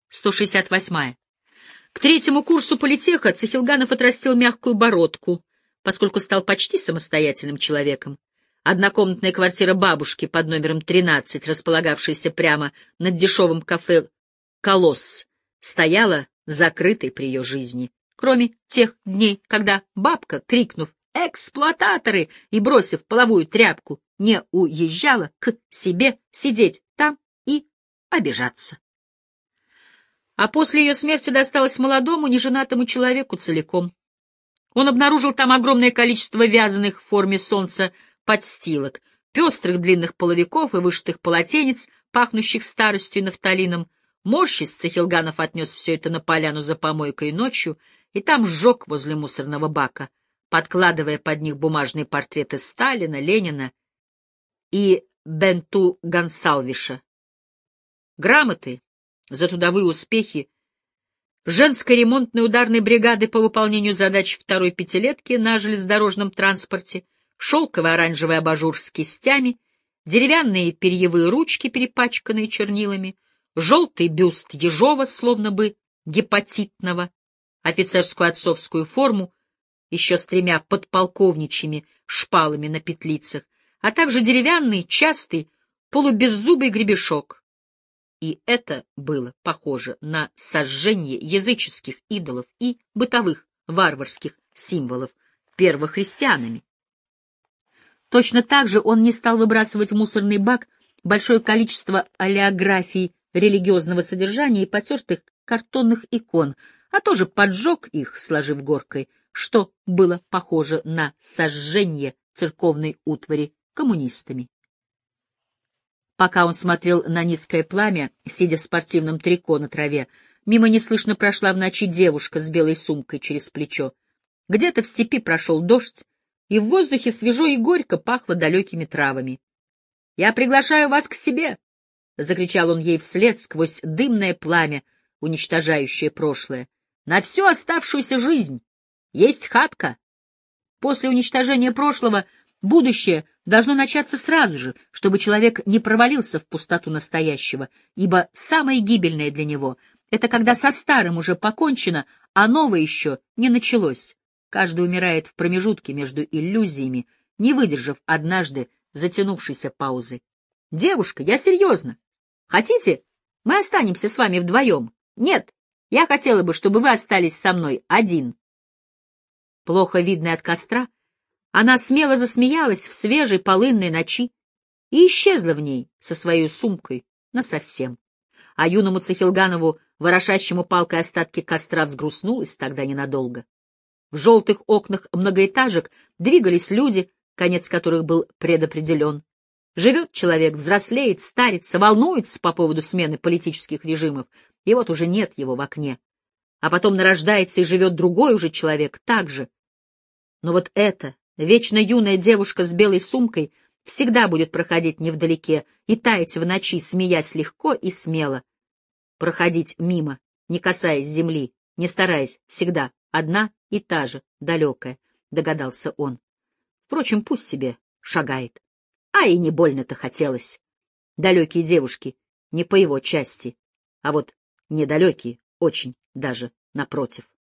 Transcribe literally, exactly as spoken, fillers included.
сто шестьдесят восьмая. К третьему курсу политеха Цихилганов отрастил мягкую бородку, поскольку стал почти самостоятельным человеком. Однокомнатная квартира бабушки под номером тринадцать, располагавшаяся прямо над дешевым кафе «Колосс», стояла закрытой при ее жизни, кроме тех дней, когда бабка, крикнув «Эксплуататоры!» и бросив половую тряпку, не уезжала к себе сидеть там и обижаться. А после ее смерти досталось молодому, неженатому человеку целиком. Он обнаружил там огромное количество вязаных в форме солнца подстилок, пестрых длинных половиков и вышитых полотенец, пахнущих старостью и нафталином. Морщись, Цихилганов отнес все это на поляну за помойкой ночью и там сжег возле мусорного бака, подкладывая под них бумажные портреты Сталина, Ленина и Бенту Гонсалвиша. Грамоты за трудовые успехи женской ремонтной ударной бригады по выполнению задач второй пятилетки на железнодорожном транспорте, шелковый оранжевый абажур с кистями, деревянные перьевые ручки, перепачканные чернилами, желтый бюст Ежова, словно бы гепатитного, офицерскую отцовскую форму, еще с тремя подполковничьими шпалами на петлицах, а также деревянный, частый, полубеззубый гребешок. И это было похоже на сожжение языческих идолов и бытовых варварских символов первохристианами. Точно так же он не стал выбрасывать в мусорный бак большое количество олеографий религиозного содержания и потертых картонных икон, а тоже поджег их, сложив горкой, что было похоже на сожжение церковной утвари коммунистами. Пока он смотрел на низкое пламя, сидя в спортивном трико на траве, мимо неслышно прошла в ночи девушка с белой сумкой через плечо. Где-то в степи прошел дождь, и в воздухе свежо и горько пахло далекими травами. — Я приглашаю вас к себе! — закричал он ей вслед сквозь дымное пламя, уничтожающее прошлое. — На всю оставшуюся жизнь! Есть хатка! После уничтожения прошлого будущее должно начаться сразу же, чтобы человек не провалился в пустоту настоящего, ибо самое гибельное для него — это когда со старым уже покончено, а новое еще не началось. Каждый умирает в промежутке между иллюзиями, не выдержав однажды затянувшейся паузы. — Девушка, я серьезно. Хотите, мы останемся с вами вдвоем? Нет, я хотела бы, чтобы вы остались со мной один. Плохо видная от костра, она смело засмеялась в свежей полынной ночи и исчезла в ней со своей сумкой насовсем. А юному Цихилганову, ворошащему палкой остатки костра, взгрустнулось тогда ненадолго. В желтых окнах многоэтажек двигались люди, конец которых был предопределен. Живет человек, взрослеет, старится, волнуется по поводу смены политических режимов, и вот уже нет его в окне. А потом нарождается и живет другой уже человек так же. Но вот эта вечно юная девушка с белой сумкой всегда будет проходить невдалеке и таять в ночи, смеясь легко и смело. Проходить мимо, не касаясь земли, не стараясь, всегда одна и та же, далекая, догадался он. Впрочем, пусть себе шагает. А и не больно-то хотелось. Далекие девушки не по его части, а вот недалекие очень даже напротив.